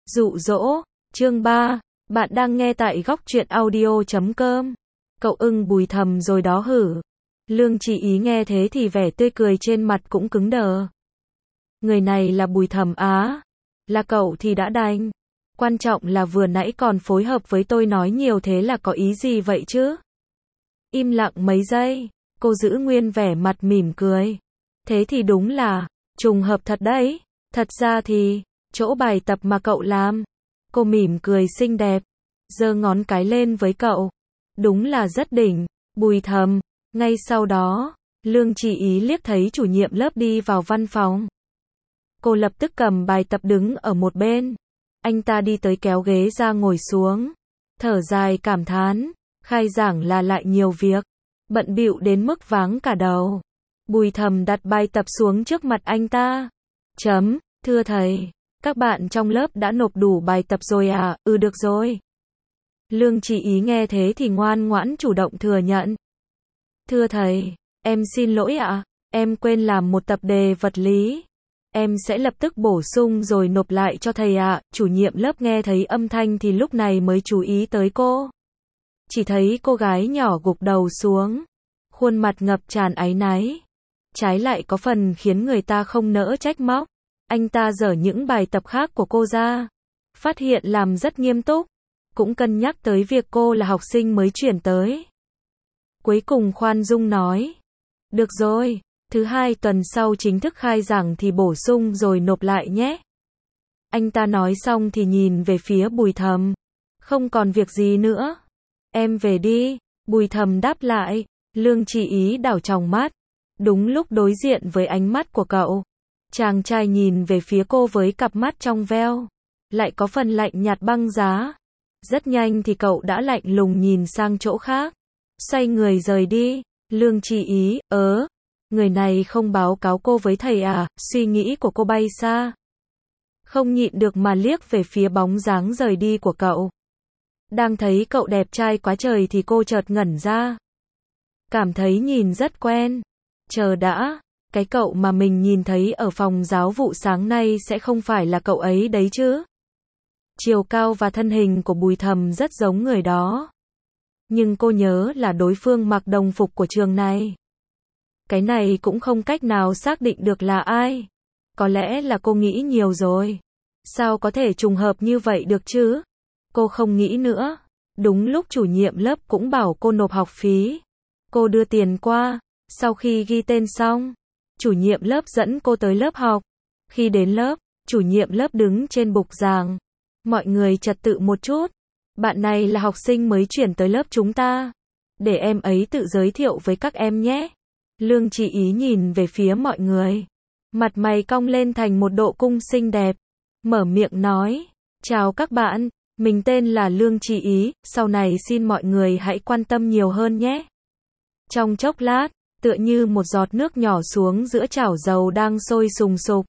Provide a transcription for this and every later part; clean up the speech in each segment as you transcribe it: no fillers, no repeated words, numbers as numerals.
Dụ dỗ, chương 3, bạn đang nghe tại góc truyện audio.com. Cậu ưng Bùi Thầm rồi đó hử. Lương Chỉ Ý nghe thế thì vẻ tươi cười trên mặt cũng cứng đờ. Người này là Bùi Thầm á. Là cậu thì đã đành. Quan trọng là vừa nãy còn phối hợp với tôi nói nhiều thế là có ý gì vậy chứ? Im lặng mấy giây, cô giữ nguyên vẻ mặt mỉm cười. Thế thì đúng là, trùng hợp thật đấy. Thật ra thì, chỗ bài tập mà cậu làm. Cô mỉm cười xinh đẹp, giơ ngón cái lên với cậu. Đúng là rất đỉnh, Bùi Thầm. Ngay sau đó, Lương Chỉ Ý liếc thấy chủ nhiệm lớp đi vào văn phòng. Cô lập tức cầm bài tập đứng ở một bên. Anh ta đi tới kéo ghế ra ngồi xuống. Thở dài cảm thán, khai giảng là lại nhiều việc. Bận bịu đến mức váng cả đầu. Bùi Thầm đặt bài tập xuống trước mặt anh ta. Thưa thầy, các bạn trong lớp đã nộp đủ bài tập rồi à? Ừ được rồi. Lương Chỉ Ý nghe thế thì ngoan ngoãn chủ động thừa nhận. Thưa thầy, em xin lỗi ạ, em quên làm một tập đề vật lý. Em sẽ lập tức bổ sung rồi nộp lại cho thầy ạ. Chủ nhiệm lớp nghe thấy âm thanh thì lúc này mới chú ý tới cô. Chỉ thấy cô gái nhỏ gục đầu xuống, khuôn mặt ngập tràn áy náy. Trái lại có phần khiến người ta không nỡ trách móc. Anh ta dở những bài tập khác của cô ra, phát hiện làm rất nghiêm túc, cũng cân nhắc tới việc cô là học sinh mới chuyển tới. Cuối cùng khoan dung nói, được rồi, thứ hai tuần sau chính thức khai giảng thì bổ sung rồi nộp lại nhé. Anh ta nói xong thì nhìn về phía Bùi Thầm, không còn việc gì nữa. Em về đi, Bùi Thầm đáp lại. Lương Chỉ Ý đảo tròng mắt, đúng lúc đối diện với ánh mắt của cậu. Chàng trai nhìn về phía cô với cặp mắt trong veo, lại có phần lạnh nhạt băng giá. Rất nhanh thì cậu đã lạnh lùng nhìn sang chỗ khác, xoay người rời đi. Lương Chỉ Ý, người này không báo cáo cô với thầy à? Suy nghĩ của cô bay xa, không nhịn được mà liếc về phía bóng dáng rời đi của cậu. Đang thấy cậu đẹp trai quá trời thì cô chợt ngẩn ra, cảm thấy nhìn rất quen. Chờ đã, cái cậu mà mình nhìn thấy ở phòng giáo vụ sáng nay sẽ không phải là cậu ấy đấy chứ? Chiều cao và thân hình của Bùi Thầm rất giống người đó. Nhưng cô nhớ là đối phương mặc đồng phục của trường này. Cái này cũng không cách nào xác định được là ai. Có lẽ là cô nghĩ nhiều rồi. Sao có thể trùng hợp như vậy được chứ? Cô không nghĩ nữa. Đúng lúc chủ nhiệm lớp cũng bảo cô nộp học phí. Cô đưa tiền qua. Sau khi ghi tên xong, chủ nhiệm lớp dẫn cô tới lớp học. Khi đến lớp, chủ nhiệm lớp đứng trên bục giảng. Mọi người trật tự một chút. Bạn này là học sinh mới chuyển tới lớp chúng ta. Để em ấy tự giới thiệu với các em nhé. Lương Chỉ Ý nhìn về phía mọi người. Mặt mày cong lên thành một độ cung xinh đẹp. Mở miệng nói, chào các bạn, mình tên là Lương Chỉ Ý, sau này xin mọi người hãy quan tâm nhiều hơn nhé. Trong chốc lát, tựa như một giọt nước nhỏ xuống giữa chảo dầu đang sôi sùng sục.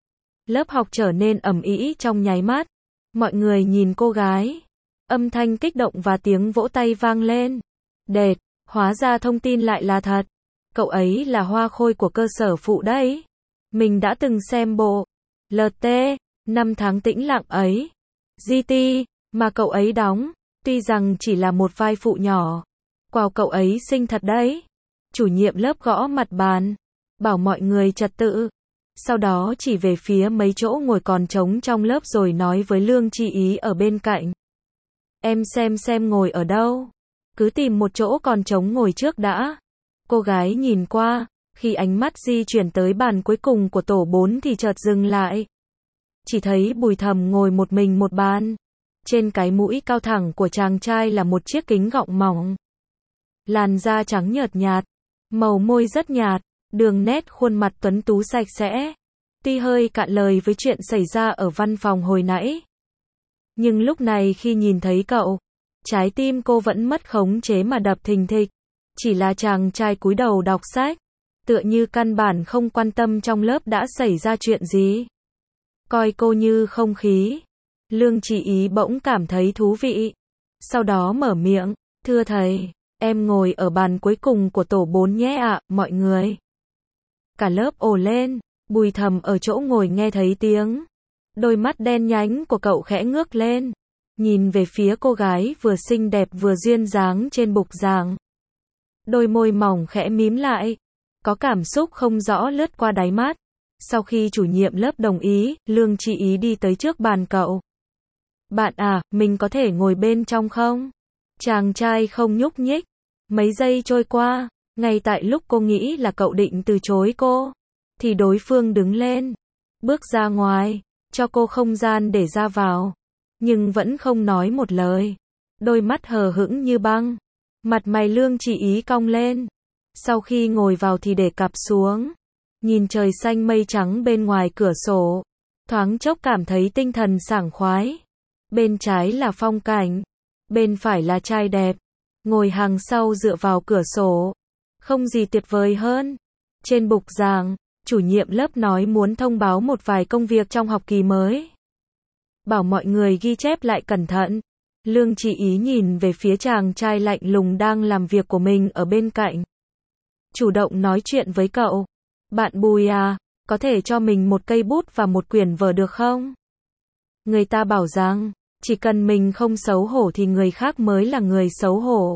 Lớp học trở nên ầm ĩ trong nháy mắt. Mọi người nhìn cô gái. Âm thanh kích động và tiếng vỗ tay vang lên. Đệt, hóa ra thông tin lại là thật. Cậu ấy là Hoa Khôi của cơ sở phụ đấy. Mình đã từng xem bộ LT, năm tháng tĩnh lặng ấy. GT, mà cậu ấy đóng, tuy rằng chỉ là một vai phụ nhỏ. Wow, cậu ấy xinh thật đấy. Chủ nhiệm lớp gõ mặt bàn, bảo mọi người trật tự. Sau đó chỉ về phía mấy chỗ ngồi còn trống trong lớp rồi nói với Lương Chỉ Ý ở bên cạnh. Em xem ngồi ở đâu. Cứ tìm một chỗ còn trống ngồi trước đã. Cô gái nhìn qua, khi ánh mắt di chuyển tới bàn cuối cùng của tổ 4 thì chợt dừng lại. Chỉ thấy Bùi Thầm ngồi một mình một bàn. Trên cái mũi cao thẳng của chàng trai là một chiếc kính gọng mỏng. Làn da trắng nhợt nhạt, màu môi rất nhạt, đường nét khuôn mặt tuấn tú sạch sẽ. Tuy hơi cạn lời với chuyện xảy ra ở văn phòng hồi nãy, nhưng lúc này khi nhìn thấy cậu, trái tim cô vẫn mất khống chế mà đập thình thịch. Chỉ là chàng trai cúi đầu đọc sách, tựa như căn bản không quan tâm trong lớp đã xảy ra chuyện gì. Coi cô như không khí. Lương Chỉ Ý bỗng cảm thấy thú vị. Sau đó mở miệng, thưa thầy, em ngồi ở bàn cuối cùng của tổ 4 nhé ạ, mọi người. Cả lớp ồ lên. Bùi Thầm ở chỗ ngồi nghe thấy tiếng Đôi mắt đen nhánh của cậu khẽ ngước lên, nhìn về phía cô gái vừa xinh đẹp vừa duyên dáng trên bục giảng. Đôi môi mỏng khẽ mím lại, có cảm xúc không rõ lướt qua đáy mắt. Sau khi chủ nhiệm lớp đồng ý, Lương Chi Ý đi tới trước bàn cậu. Bạn à, mình có thể ngồi bên trong không? Chàng trai không nhúc nhích. Mấy giây trôi qua, ngay tại lúc cô nghĩ là cậu định từ chối cô, thì đối phương đứng lên, bước ra ngoài, cho cô không gian để ra vào, nhưng vẫn không nói một lời. Đôi mắt hờ hững như băng, mặt mày Lương Chỉ Ý cong lên. Sau khi ngồi vào thì để cặp xuống, nhìn trời xanh mây trắng bên ngoài cửa sổ, thoáng chốc cảm thấy tinh thần sảng khoái. Bên trái là phong cảnh, bên phải là trai đẹp, ngồi hàng sau dựa vào cửa sổ, không gì tuyệt vời hơn. Trên bục giảng, chủ nhiệm lớp nói muốn thông báo một vài công việc trong học kỳ mới, bảo mọi người ghi chép lại cẩn thận. Lương Chỉ Ý nhìn về phía chàng trai lạnh lùng đang làm việc của mình ở bên cạnh, chủ động nói chuyện với cậu. Bạn Bùi à, có thể cho mình một cây bút và một quyển vở được không? Người ta bảo rằng, chỉ cần mình không xấu hổ thì người khác mới là người xấu hổ.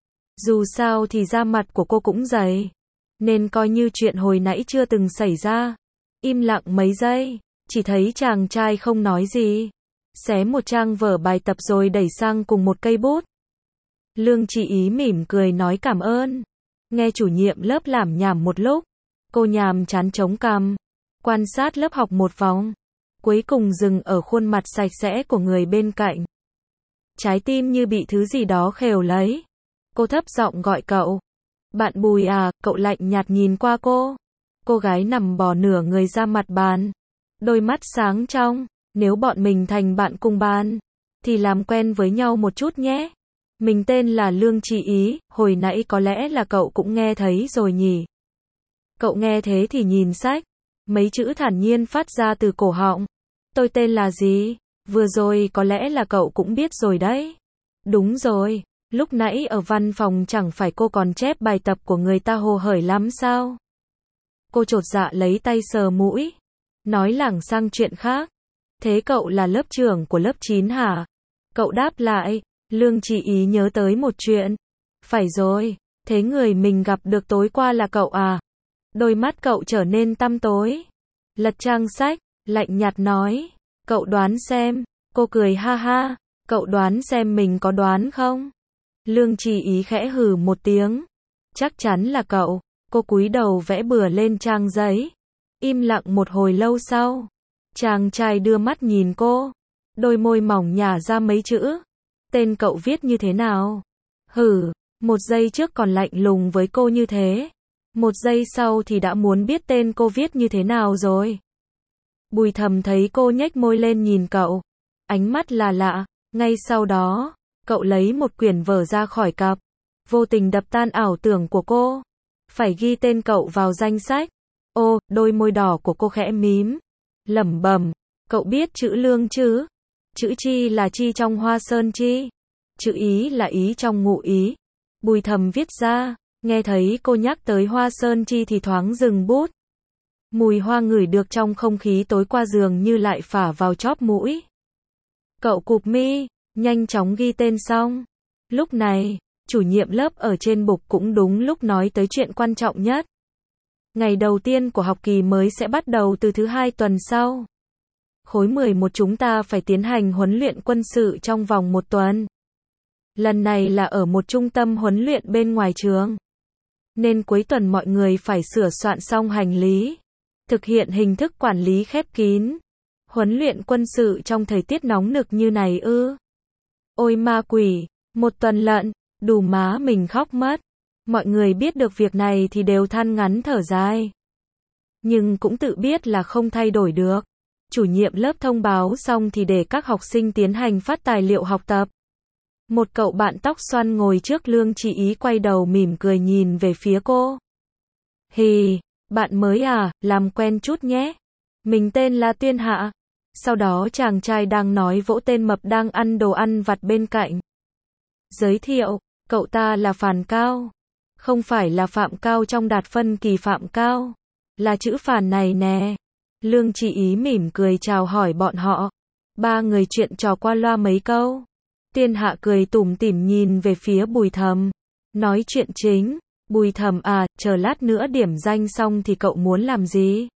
Dù sao thì da mặt của cô cũng dày, nên coi như chuyện hồi nãy chưa từng xảy ra. Im lặng mấy giây, chỉ thấy chàng trai không nói gì, xé một trang vở bài tập rồi đẩy sang cùng một cây bút. Lương Chỉ Ý mỉm cười nói cảm ơn. Nghe chủ nhiệm lớp lảm nhảm một lúc, cô nhàm chán chống cằm, quan sát lớp học một vòng, cuối cùng dừng ở khuôn mặt sạch sẽ của người bên cạnh. Trái tim như bị thứ gì đó khều lấy. Cô thấp giọng gọi cậu. Bạn Bùi à, cậu lạnh nhạt nhìn qua cô. Cô gái nằm bò nửa người ra mặt bàn, đôi mắt sáng trong. Nếu bọn mình thành bạn cùng bàn, thì làm quen với nhau một chút nhé. Mình tên là Lương Chỉ Ý, hồi nãy có lẽ là cậu cũng nghe thấy rồi nhỉ. Cậu nghe thế thì nhìn sách, mấy chữ thản nhiên phát ra từ cổ họng. Tôi tên là gì? Vừa rồi có lẽ là cậu cũng biết rồi đấy. Đúng rồi, lúc nãy ở văn phòng chẳng phải cô còn chép bài tập của người ta hồ hởi lắm sao? Cô chột dạ lấy tay sờ mũi, nói lảng sang chuyện khác. Thế cậu là lớp trưởng của lớp 9 hả? Cậu đáp lại. Lương Chỉ Ý nhớ tới một chuyện. Phải rồi, thế người mình gặp được tối qua là cậu à? Đôi mắt cậu trở nên tăm tối, lật trang sách, lạnh nhạt nói. Cậu đoán xem. Cô cười ha ha. Cậu đoán xem mình có đoán không? Lương Chỉ Ý khẽ hừ một tiếng. Chắc chắn là cậu. Cô cúi đầu vẽ bừa lên trang giấy. Im lặng một hồi lâu sau, chàng trai đưa mắt nhìn cô, đôi môi mỏng nhả ra mấy chữ. Tên cậu viết như thế nào? Hử, một giây trước còn lạnh lùng với cô như thế, một giây sau thì đã muốn biết tên cô viết như thế nào rồi. Bùi Thầm thấy cô nhếch môi lên nhìn cậu, ánh mắt là lạ. Ngay sau đó, cậu lấy một quyển vở ra khỏi cặp, vô tình đập tan ảo tưởng của cô. Phải ghi tên cậu vào danh sách. Ô, đôi môi đỏ của cô khẽ mím, lẩm bẩm, cậu biết chữ Lương chứ? Chữ Chi là chi trong Hoa Sơn Chi, chữ Ý là ý trong Ngụ Ý. Bùi Thầm viết ra, nghe thấy cô nhắc tới Hoa Sơn Chi thì thoáng dừng bút. Mùi hoa ngửi được trong không khí tối qua dường như lại phả vào chóp mũi. Cậu cụp mi, nhanh chóng ghi tên xong. Lúc này, chủ nhiệm lớp ở trên bục cũng đúng lúc nói tới chuyện quan trọng nhất. Ngày đầu tiên của học kỳ mới sẽ bắt đầu từ thứ Hai tuần sau. Khối 11 chúng ta phải tiến hành huấn luyện quân sự trong vòng 1 tuần. Lần này là ở một trung tâm huấn luyện bên ngoài trường. Nên cuối tuần mọi người phải sửa soạn xong hành lý, thực hiện hình thức quản lý khép kín. Huấn luyện quân sự trong thời tiết nóng nực như này ư? Ôi ma quỷ, 1 tuần lận, đủ má mình khóc mất. Mọi người biết được việc này thì đều than ngắn thở dài. Nhưng cũng tự biết là không thay đổi được. Chủ nhiệm lớp thông báo xong thì để các học sinh tiến hành phát tài liệu học tập. Một cậu bạn tóc xoăn ngồi trước Lương Chỉ Ý quay đầu mỉm cười nhìn về phía cô. Hì, bạn mới à, làm quen chút nhé. Mình tên là Tuyên Hạ. Sau đó chàng trai đang nói vỗ tên mập đang ăn đồ ăn vặt bên cạnh. Giới thiệu, cậu ta là Phàn Cao. Không phải là Phạm Cao trong Đạt Phân Kỳ Phạm Cao, là chữ Phàn này nè. Lương Chỉ Ý mỉm cười chào hỏi bọn họ. Ba người chuyện trò qua loa mấy câu. Tiên Hạ cười tủm tỉm nhìn về phía Bùi Thầm. Nói chuyện chính. Bùi Thầm à, chờ lát nữa điểm danh xong thì cậu muốn làm gì?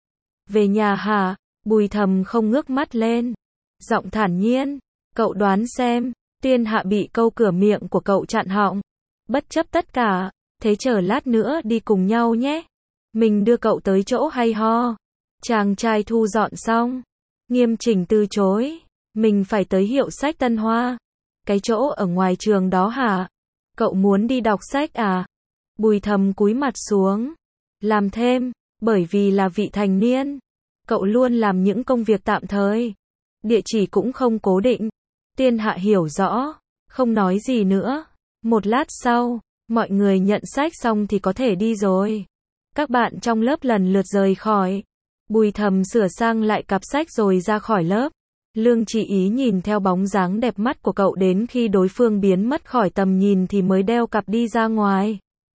Về nhà hả? Bùi Thầm không ngước mắt lên. Giọng thản nhiên. Cậu đoán xem. Tiên Hạ bị câu cửa miệng của cậu chặn họng. Bất chấp tất cả. Thế chờ lát nữa đi cùng nhau nhé. Mình đưa cậu tới chỗ hay ho. Chàng trai thu dọn xong. Nghiêm chỉnh từ chối. Mình phải tới hiệu sách Tân Hoa. Cái chỗ ở ngoài trường đó hả? Cậu muốn đi đọc sách à? Bùi Thầm cúi mặt xuống. Làm thêm, bởi vì là vị thành niên. Cậu luôn làm những công việc tạm thời. Địa chỉ cũng không cố định. Tiên Hạ hiểu rõ. Không nói gì nữa. Một lát sau, mọi người nhận sách xong thì có thể đi rồi. Các bạn trong lớp lần lượt rời khỏi. Bùi Thầm sửa sang lại cặp sách rồi ra khỏi lớp. Lương Chỉ Ý nhìn theo bóng dáng đẹp mắt của cậu đến khi đối phương biến mất khỏi tầm nhìn thì mới đeo cặp đi ra ngoài.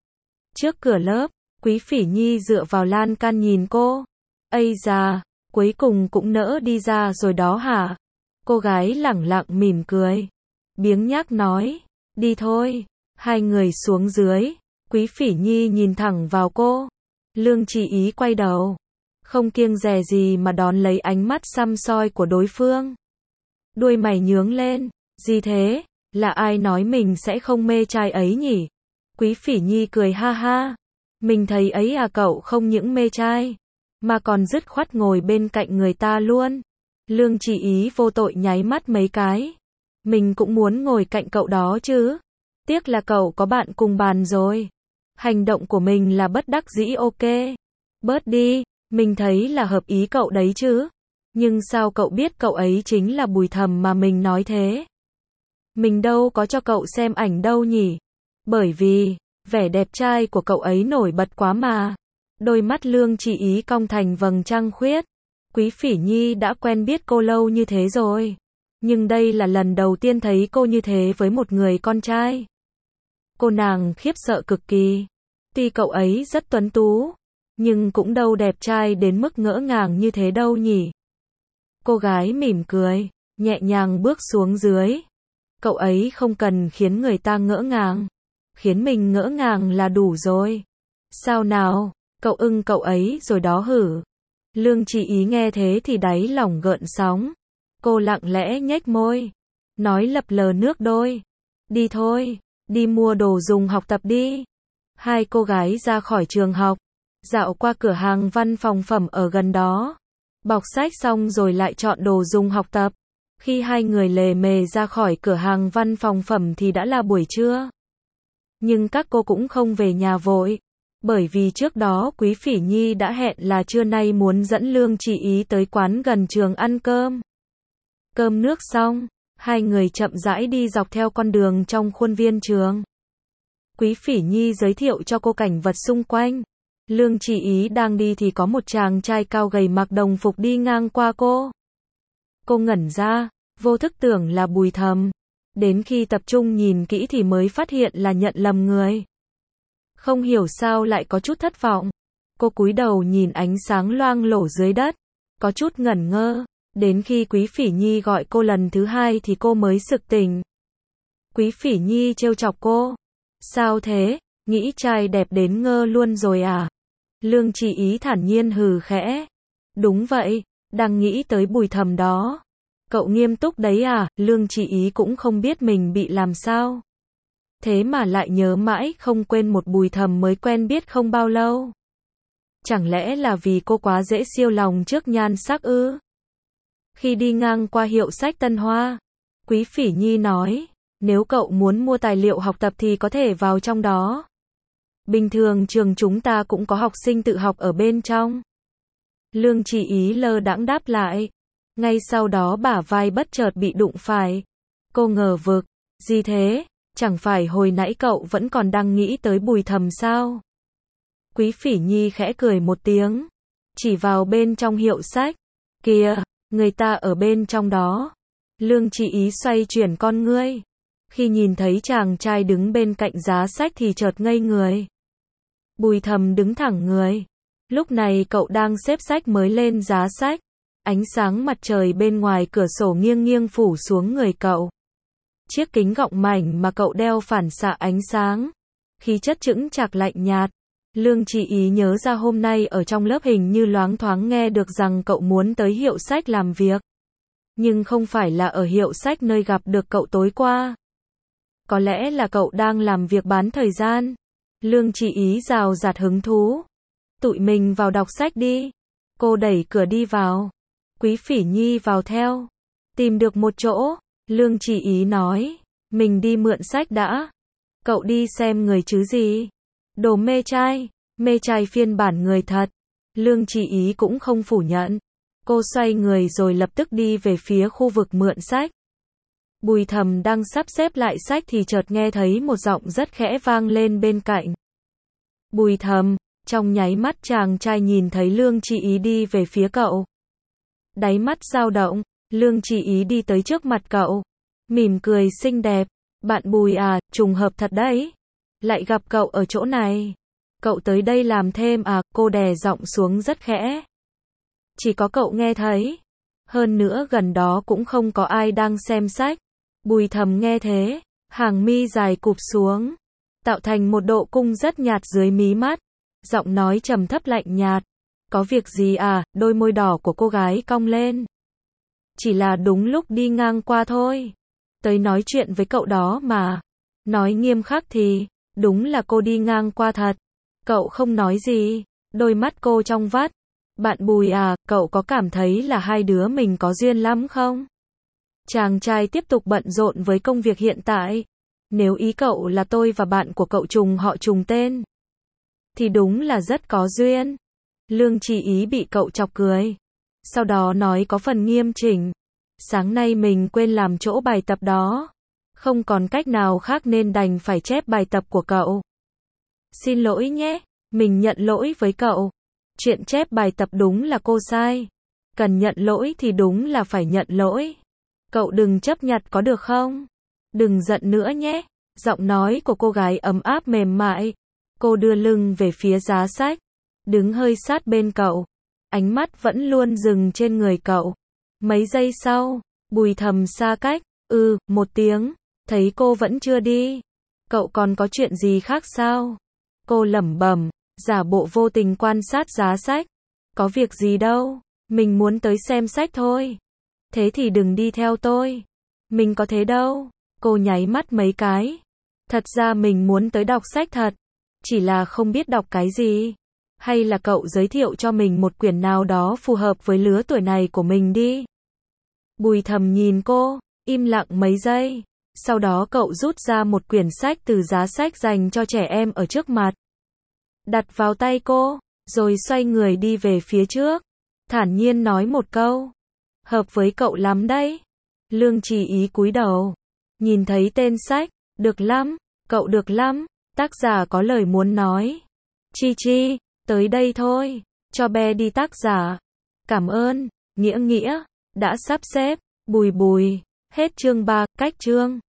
Trước cửa lớp, Quý Phỉ Nhi dựa vào lan can nhìn cô. Ây da, cuối cùng cũng nỡ đi ra rồi đó hả? Cô gái lẳng lặng mỉm cười. Biếng nhác nói, đi thôi. Hai người xuống dưới. Quý Phỉ Nhi nhìn thẳng vào cô. Lương Chỉ Ý quay đầu. Không kiêng dè gì mà đón lấy ánh mắt săm soi của đối phương. Đuôi mày nhướng lên. Gì thế? Là ai nói mình sẽ không mê trai ấy nhỉ? Quý Phỉ Nhi cười ha ha. Mình thấy ấy à, cậu không những mê trai, mà còn dứt khoát ngồi bên cạnh người ta luôn. Lương Chỉ Ý vô tội nháy mắt mấy cái. Mình cũng muốn ngồi cạnh cậu đó chứ. Tiếc là cậu có bạn cùng bàn rồi. Hành động của mình là bất đắc dĩ ok. Bớt đi, mình thấy là hợp ý cậu đấy chứ. Nhưng sao cậu biết cậu ấy chính là Bùi Thầm mà mình nói thế? Mình đâu có cho cậu xem ảnh đâu nhỉ? Bởi vì, vẻ đẹp trai của cậu ấy nổi bật quá mà. Đôi mắt Lương Chỉ Ý cong thành vầng trăng khuyết. Quý Phỉ Nhi đã quen biết cô lâu như thế rồi. Nhưng đây là lần đầu tiên thấy cô như thế với một người con trai. Cô nàng khiếp sợ cực kỳ. Tuy cậu ấy rất tuấn tú, nhưng cũng đâu đẹp trai đến mức ngỡ ngàng như thế đâu nhỉ. Cô gái mỉm cười, nhẹ nhàng bước xuống dưới. Cậu ấy không cần khiến người ta ngỡ ngàng. Khiến mình ngỡ ngàng là đủ rồi. Sao nào, cậu ưng cậu ấy rồi đó hử? Lương Chỉ Ý nghe thế thì đáy lòng gợn sóng. Cô lặng lẽ nhếch môi. Nói lập lờ nước đôi. Đi thôi, đi mua đồ dùng học tập đi. Hai cô gái ra khỏi trường học. Dạo qua cửa hàng văn phòng phẩm ở gần đó. Bọc sách xong rồi lại chọn đồ dùng học tập. Khi hai người lề mề ra khỏi cửa hàng văn phòng phẩm thì đã là buổi trưa. Nhưng các cô cũng không về nhà vội. Bởi vì trước đó Quý Phỉ Nhi đã hẹn là trưa nay muốn dẫn Lương Chỉ Ý tới quán gần trường ăn cơm. Cơm nước xong, hai người chậm rãi đi dọc theo con đường trong khuôn viên trường. Quý Phỉ Nhi giới thiệu cho cô cảnh vật xung quanh. Lương Chỉ Ý đang đi thì có một chàng trai cao gầy mặc đồng phục đi ngang qua cô. Cô ngẩn ra, vô thức tưởng là Bùi Thầm. Đến khi tập trung nhìn kỹ thì mới phát hiện là nhận lầm người. Không hiểu sao lại có chút thất vọng. Cô cúi đầu nhìn ánh sáng loang lổ dưới đất. Có chút ngẩn ngơ. Đến khi Quý Phỉ Nhi gọi cô lần thứ hai thì cô mới sực tỉnh. Quý Phỉ Nhi trêu chọc cô. Sao thế? Nghĩ trai đẹp đến ngơ luôn rồi à? Lương Chỉ Ý thản nhiên hừ khẽ. Đúng vậy, đang nghĩ tới Bùi Thầm đó. Cậu nghiêm túc đấy à? Lương Chỉ Ý cũng không biết mình bị làm sao. Thế mà lại nhớ mãi không quên một Bùi Thầm mới quen biết không bao lâu. Chẳng lẽ là vì cô quá dễ siêu lòng trước nhan sắc ư? Khi đi ngang qua hiệu sách Tân Hoa, Quý Phỉ Nhi nói, nếu cậu muốn mua tài liệu học tập thì có thể vào trong đó. Bình thường trường chúng ta cũng có học sinh tự học ở bên trong. Lương Chỉ Ý lơ đãng đáp lại. Ngay sau đó bả vai bất chợt bị đụng phải. Cô ngờ vực, gì thế? Chẳng phải hồi nãy cậu vẫn còn đang nghĩ tới Bùi Thầm sao? Quý Phỉ Nhi khẽ cười một tiếng, chỉ vào bên trong hiệu sách. Kìa, người ta ở bên trong đó. Lương Chỉ Ý xoay chuyển con ngươi. Khi nhìn thấy chàng trai đứng bên cạnh giá sách thì chợt ngây người. Bùi Thầm đứng thẳng người. Lúc này cậu đang xếp sách mới lên giá sách. Ánh sáng mặt trời bên ngoài cửa sổ nghiêng nghiêng phủ xuống người cậu. Chiếc kính gọng mảnh mà cậu đeo phản xạ ánh sáng. Khí chất chững chạc lạnh nhạt. Lương Chỉ Ý nhớ ra hôm nay ở trong lớp hình như loáng thoáng nghe được rằng cậu muốn tới hiệu sách làm việc. Nhưng không phải là ở hiệu sách nơi gặp được cậu tối qua. Có lẽ là cậu đang làm việc bán thời gian. Lương Chỉ Ý rào rạt hứng thú. Tụi mình vào đọc sách đi. Cô đẩy cửa đi vào. Quý Phỉ Nhi vào theo. Tìm được một chỗ. Lương Chỉ Ý nói. Mình đi mượn sách đã. Cậu đi xem người chứ gì. Đồ mê trai phiên bản người thật. Lương Chỉ Ý cũng không phủ nhận. Cô xoay người rồi lập tức đi về phía khu vực mượn sách. Bùi Thầm đang sắp xếp lại sách thì chợt nghe thấy một giọng rất khẽ vang lên bên cạnh. Bùi Thầm, trong nháy mắt chàng trai nhìn thấy Lương Chỉ Ý đi về phía cậu. Đáy mắt dao động, Lương Chỉ Ý đi tới trước mặt cậu. Mỉm cười xinh đẹp. Bạn Bùi à, trùng hợp thật đấy. Lại gặp cậu ở chỗ này. Cậu tới đây làm thêm à, cô đè giọng xuống rất khẽ. Chỉ có cậu nghe thấy. Hơn nữa gần đó cũng không có ai đang xem sách. Bùi Thầm nghe thế, hàng mi dài cụp xuống, tạo thành một độ cung rất nhạt dưới mí mắt. Giọng nói trầm thấp lạnh nhạt. Có việc gì à, đôi môi đỏ của cô gái cong lên. Chỉ là đúng lúc đi ngang qua thôi. Tới nói chuyện với cậu đó mà. Nói nghiêm khắc thì, đúng là cô đi ngang qua thật. Cậu không nói gì, đôi mắt cô trong vắt. Bạn Bùi à, cậu có cảm thấy là hai đứa mình có duyên lắm không? Chàng trai tiếp tục bận rộn với công việc hiện tại. Nếu ý cậu là tôi và bạn của cậu trùng họ trùng tên, thì đúng là rất có duyên. Lương Chỉ Ý bị cậu chọc cười. Sau đó nói có phần nghiêm chỉnh. Sáng nay mình quên làm chỗ bài tập đó. Không còn cách nào khác nên đành phải chép bài tập của cậu. Xin lỗi nhé, mình nhận lỗi với cậu. Chuyện chép bài tập đúng là cô sai. Cần nhận lỗi thì đúng là phải nhận lỗi. Cậu đừng chấp nhặt có được không? Đừng giận nữa nhé. Giọng nói của cô gái ấm áp mềm mại. Cô đưa lưng về phía giá sách, đứng hơi sát bên cậu. Ánh mắt vẫn luôn dừng trên người cậu. Mấy giây sau, Bùi Thầm xa cách. Một tiếng. Thấy cô vẫn chưa đi. Cậu còn có chuyện gì khác sao? Cô lẩm bẩm, giả bộ vô tình quan sát giá sách. Có việc gì đâu, mình muốn tới xem sách thôi. Thế thì đừng đi theo tôi. Mình có thế đâu. Cô nháy mắt mấy cái. Thật ra mình muốn tới đọc sách thật. Chỉ là không biết đọc cái gì. Hay là cậu giới thiệu cho mình một quyển nào đó phù hợp với lứa tuổi này của mình đi. Bùi Thầm nhìn cô, im lặng mấy giây. Sau đó cậu rút ra một quyển sách từ giá sách dành cho trẻ em ở trước mặt. Đặt vào tay cô, rồi xoay người đi về phía trước. Thản nhiên nói một câu. Hợp với cậu lắm đấy. Lương Chỉ Ý cúi đầu. Nhìn thấy tên sách. Được lắm, cậu được lắm. Tác giả có lời muốn nói. Chi Chi, tới đây thôi. Cho bé đi tác giả. Cảm ơn, Nghĩa Nghĩa. Đã sắp xếp. Bùi Bùi. Hết chương 3, cách chương.